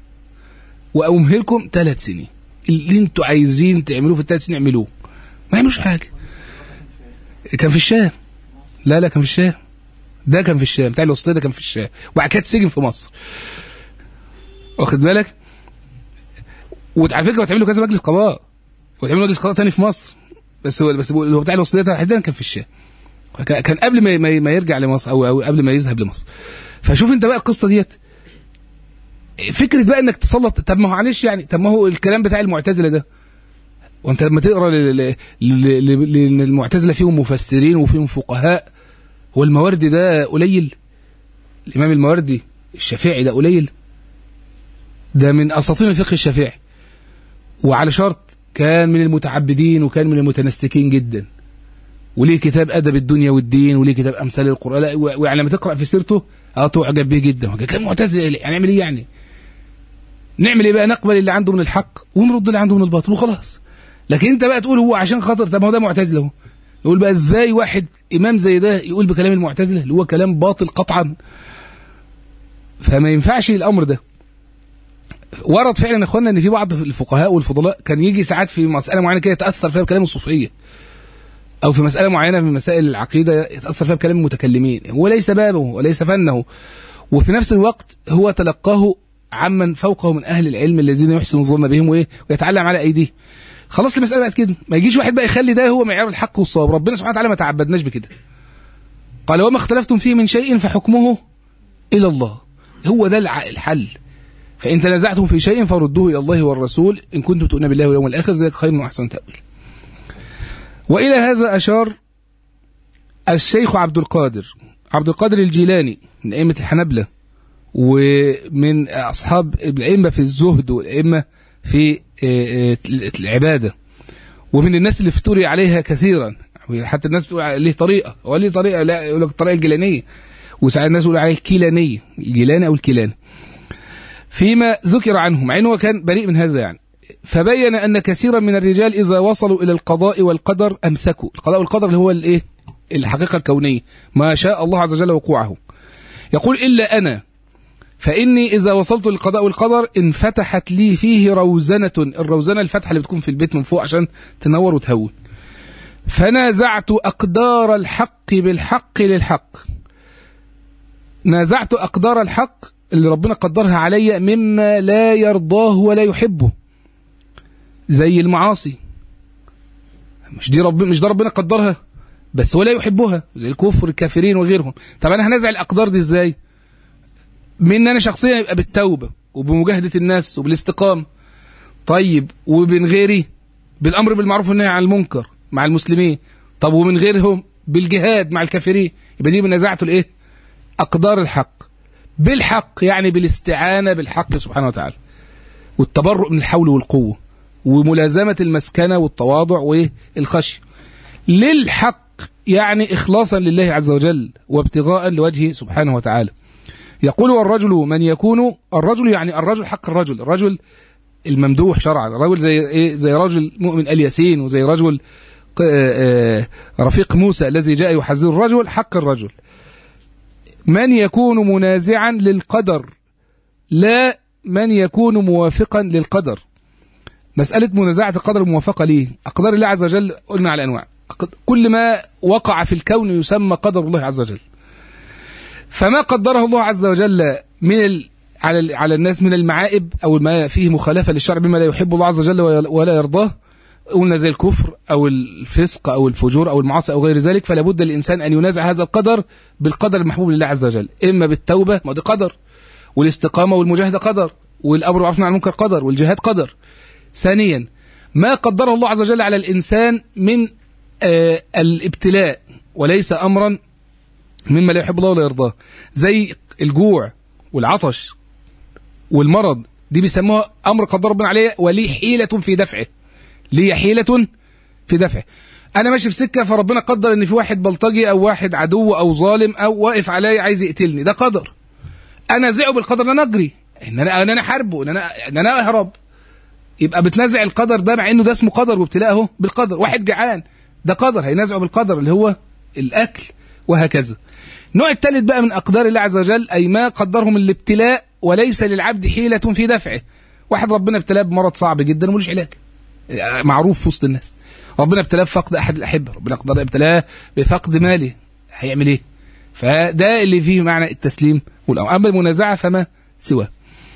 وأمهلكم 3 سنين، اللي انتوا عايزين تعملوه في ال3 سنين اعملوه، ما يعملوش حاجه. كان في الشام، لا كان في الشام، ده كان في الشام بتاع الوسطية، ده كان في الشام وبعد كده اتسجن في مصر، واخد بالك. وعلى فكره وتعملوا كذا مجلس قضاء، وتعملوا مجلس قضاء تاني في مصر، بس هو بتاع الوسطية تحديدا كان في الشام، كان قبل ما يرجع لمصر او قبل ما يذهب لمصر. فشوف انت بقى القصه ديت، فكره بقى انك تسلط. طب ما هو معلش يعني، طب ما هو الكلام بتاع المعتزله ده، وانت لما تقرا للمعتزله فيهم مفسرين وفيهم فقهاء، هو المواردي ده قليل؟ الامام المواردي الشافعي ده قليل؟ ده من اساطين الفقه الشافعي، وعلى شرط كان من المتعبدين وكان من المتنسكين جدا، وليه كتاب ادب الدنيا والدين، وليه كتاب امثال القران، ويعني لما تقرا في سيرته تعجب به جدا. كان معتزل، هنعمل ايه يعني؟ نعمل ايه بقى؟ نقبل اللي عنده من الحق ونرد اللي عنده من الباطل وخلاص. لكن انت بقى تقول هو عشان خاطر، طب ما هو ده معتزله اهو، نقول بقى ازاي واحد امام زي ده يقول بكلام المعتزله اللي هو كلام باطل قطعا؟ فما ينفعش الامر ده. ورد فعلا يا اخوانا ان في بعض الفقهاء والفضلاء كان يجي ساعات في مساله معينه كده يتاثر فيها بكلام الصوفيه، او في مساله معينه من مسائل العقيده يتاثر فيها بكلام المتكلمين، هو ليس بابه وليس فنه، وفي نفس الوقت هو تلقاه عمن فوقه من اهل العلم الذين يحسن الظن بهم ويتعلم على ايديه. خلاص المساله بقت كده، ما يجيش واحد بقى يخلي ده هو معيار الحق والصواب. ربنا سبحانه وتعالى ما تعبدناش بكده، قال وما اختلفتم فيه من شيء فحكمه الى الله، هو ده الحل. فان تنازعتم في شيء فردوه الى الله والرسول ان كنتم تؤمنون بالله واليوم الاخر، ذلك خير واحسن تاويل. والى هذا اشار الشيخ عبد القادر الجيلاني من ائمه الحنبلة، ومن اصحاب الائمه في الزهد والائمه في العباده، ومن الناس اللي افتري عليها كثيرا، حتى الناس بتقول ليه طريقه، هو ليه طريقه؟ لا يقول لك الطريقه الجيلانيه، وساعات الناس يقول عليه الكيلانيه، الجيلاني او الكيلاني، فيما ذكر عنه، مع انه هو كان بريء من هذا يعني. فبين ان كثيرا من الرجال اذا وصلوا الى القضاء والقدر امسكوا. القضاء والقدر اللي هو الايه؟ الحقيقه الكونيه، ما شاء الله عز وجل وقوعه. يقول الا انا فاني اذا وصلت للقضاء والقدر انفتحت لي فيه روزنه، الروزنه الفتحه اللي بتكون في البيت من فوق عشان تنور وتهون، فنازعت اقدار الحق بالحق للحق. نازعت اقدار الحق اللي ربنا قدرها عليا مما لا يرضاه ولا يحبه، زي المعاصي، مش ده ربنا قدرها بس ولا يحبها، زي الكفر الكافرين وغيرهم. طب انا هنزع الاقدار دي ازاي؟ من انا شخصيا يبقى بالتوبه وبمجاهده النفس وبالاستقامه. طيب ومن غيري بالامر بالمعروف والنهي عن المنكر مع المسلمين. طب ومن غيرهم بالجهاد مع الكافرين. يبقى دي نزعته الايه؟ اقدار الحق بالحق، يعني بالاستعانه بالحق سبحانه وتعالى، والتبرؤ من الحول والقوه، وملازمه المسكنه والتواضع والخشيه للحق، يعني إخلاصا لله عز وجل وابتغاء لوجهه سبحانه وتعالى. يقول والرجل من يكون، الرجل يعني الرجل حق الرجل الممدوح شرعا، الرجل زي إيه؟ زي رجل مؤمن الياسين، وزي رجل رفيق موسى الذي جاء يحذر الرجل، حق الرجل من يكون منازعا للقدر، لا من يكون موافقا للقدر. مسألة منازعة القدر الموافقة ليه؟ أقدار الله عز وجل قلنا على أنواع، كل ما وقع في الكون يسمى قدر الله عز وجل. فما قدره الله عز وجل من على الناس من المعائب أو ما فيه مخالفة للشرع بما لا يحب الله عز وجل ولا يرضاه، قلنا زي الكفر أو الفسق أو الفجور أو المعاصي أو غير ذلك، فلا بد للإنسان أن ينازع هذا القدر بالقدر المحبوب لله عز وجل، إما بالتوبة، ما ده قدر، والاستقامة والمجاهدة قدر، والأمر بالمعروف والنهي عن المنكر قدر، والجهاد قدر. ثانيا ما قدره الله عز وجل على الإنسان من الابتلاء، وليس أمرا مما لا يحب الله ولا يرضاه، زي الجوع والعطش والمرض، دي بيسموها أمر قدر ربنا عليه وليه حيلة في دفعه، ليه حيلة في دفعه. انا ماشي في سكه فربنا قدر ان في واحد بلطجي او واحد عدو او ظالم او واقف عليا عايز يقتلني، ده قدر. انا ازعه بالقدر ان انا اجري، ان انا احاربه، ان انا اهرب. يبقى بتنازع القدر ده مع انه ده اسمه قدر وابتلاء اهو بالقدر. واحد جعان ده قدر، هينازعه بالقدر اللي هو الاكل، وهكذا. النوع الثالث بقى من اقدار الله عز وجل، اي ما قدره من الابتلاء وليس للعبد حيلة في دفعه. واحد ربنا ابتلاه بمرض صعب جدا وملوش علاج، معروف في وسط الناس. ربنا ابتلاه بفقد احد الاحبه، ربنا ابتلاه بفقد ماله، هيعمل ايه؟ فده اللي فيه معنى التسليم والامر. اما المنازعه فما سواه.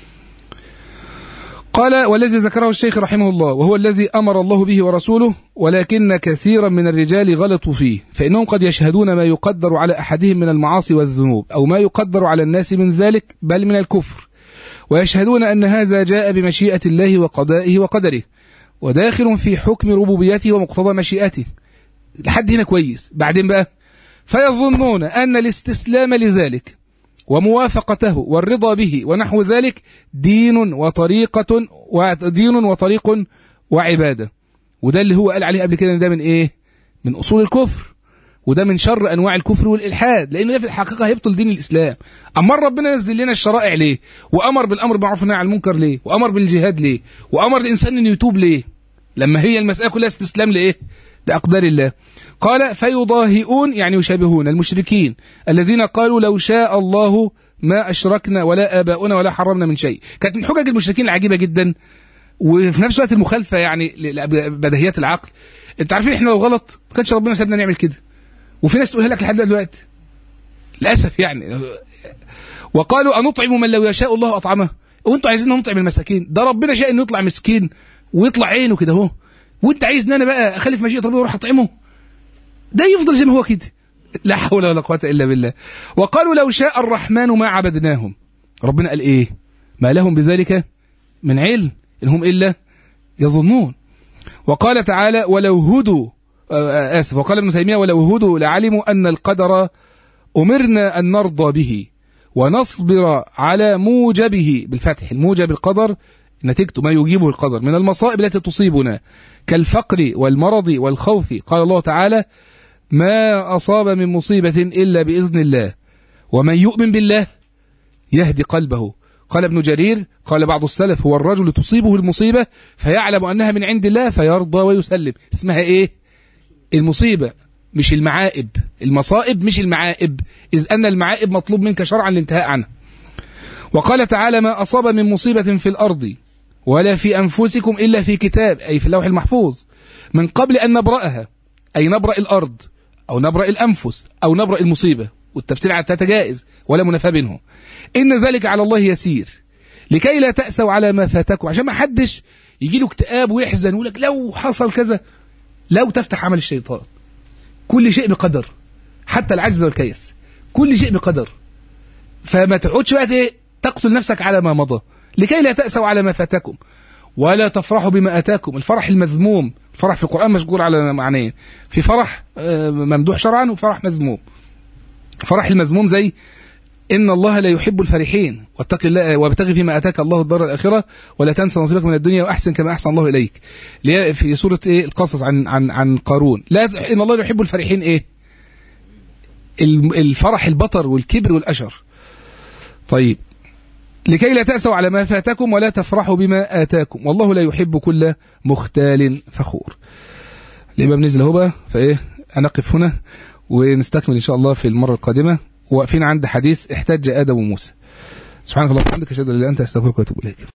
قال: والذي ذكره الشيخ رحمه الله وهو الذي أمر الله به ورسوله، ولكن كثيرا من الرجال غلطوا فيه، فإنهم قد يشهدون ما يقدر على أحدهم من المعاصي والذنوب، أو ما يقدر على الناس من ذلك بل من الكفر، ويشهدون أن هذا جاء بمشيئة الله وقضائه وقدره، وداخل في حكم ربوبيته ومقتضى مشيئته. لحد هنا كويس. بعدين بقى: فيظنون أن الاستسلام لذلك وموافقته والرضا به ونحو ذلك دين وطريق وعبادة. وده اللي هو قال عليه قبل كده، ده من ايه؟ من اصول الكفر، وده من شر انواع الكفر والالحاد، لان ده في الحقيقة هيبطل دين الاسلام. اما ربنا نزل لنا الشرائع ليه؟ وامر بالامر بالمعروف والنهي عن المنكر ليه؟ وامر بالجهاد ليه؟ وامر الانسان انه يتوب ليه؟ لما هي المسألة كلها استسلام لايه؟ لأقدار الله. قال: فيضاهئون يعني يشابهون المشركين الذين قالوا لو شاء الله ما أشركنا ولا آباؤنا ولا حرمنا من شيء. كانت من حجج المشركين العجيبة جدا، وفي نفس الوقت المخالفة يعني لبديهيات العقل. انت عارفين احنا لو غلط ما كانش ربنا سابنا نعمل كده، وفي ناس تقولها لك لحد دلوقتي للأسف يعني. وقالوا: أنطعم من لو يشاء الله أطعمه. وانتوا عايزين نطعم المساكين؟ ده ربنا شاء انه يطلع مسكين ويطلع عينه كده اهو، وانت عايزني انا بقى اخالف مشيئة ربنا واروح اطعمه؟ ده يفضل زي ما هو كده. لا حول ولا قوة الا بالله. وقالوا: لو شاء الرحمن ما عبدناهم. ربنا قال ايه؟ ما لهم بذلك من علم إن هم الا يظنون. وقال تعالى: ولو هدوا وقال ابن تيمية: ولو هدوا لعلموا ان القدر امرنا ان نرضى به ونصبر على موجبه، بالفتح، الموجب القدر نتيجته ما يجيبه القدر من المصائب التي تصيبنا كالفقر والمرض والخوف. قال الله تعالى: ما أصاب من مصيبة إلا بإذن الله ومن يؤمن بالله يهدي قلبه. قال ابن جرير: قال بعض السلف: هو الرجل تصيبه المصيبة فيعلم أنها من عند الله فيرضى ويسلم. اسمها إيه؟ المصيبة مش المعائب. المصائب مش المعائب، إذ أن المعائب مطلوب منك شرعا الانتهاء عنها. وقال تعالى: ما أصاب من مصيبة في الأرض ولا في أنفسكم إلا في كتاب، أي في اللوح المحفوظ، من قبل أن نبرأها، أي نبرأ الأرض أو نبرأ الأنفس أو نبرأ المصيبة، والتفسير على التلاتة جائز ولا منافى بينهم. إن ذلك على الله يسير لكي لا تأسوا على ما فاتكم، عشان ما حدش يجي له اكتئاب ويحزن ويقول لك لو حصل كذا. لو تفتح عمل الشيطان، كل شيء بقدر، حتى العجز والكيس، كل شيء بقدر. فما تقعدش بقى تقتل نفسك على ما مضى، لكي لا تأسوا على ما فاتكم ولا تفرحوا بما أتاكم. الفرح المذموم، الفرح في القرآن مشغول على معنيين، في فرح ممدوح شرعا وفرح مذموم. فرح المذموم زي: إن الله لا يحب الفرحين واتق الله وابتغي فيما أتاك الله الدار الآخرة ولا تنسى نصيبك من الدنيا وأحسن كما أحسن الله إليك. في سورة القصص عن قارون. لا، إن الله لا يحب الفرحين إيه؟ الفرح البطر والكبر والأشر. طيب: لكي لا تأسوا على ما فاتكم ولا تفرحوا بما آتاكم والله لا يحب كل مختال فخور. الإمام نزل هو بقى، فإيه أنقف هنا ونستكمل إن شاء الله في المرة القادمة. واقفين عند حديث احتج آدم وموسى. سبحانك اللهم وبحمدك أشهد أن لا إله إلا أنت أستغفرك وأتوب إليك.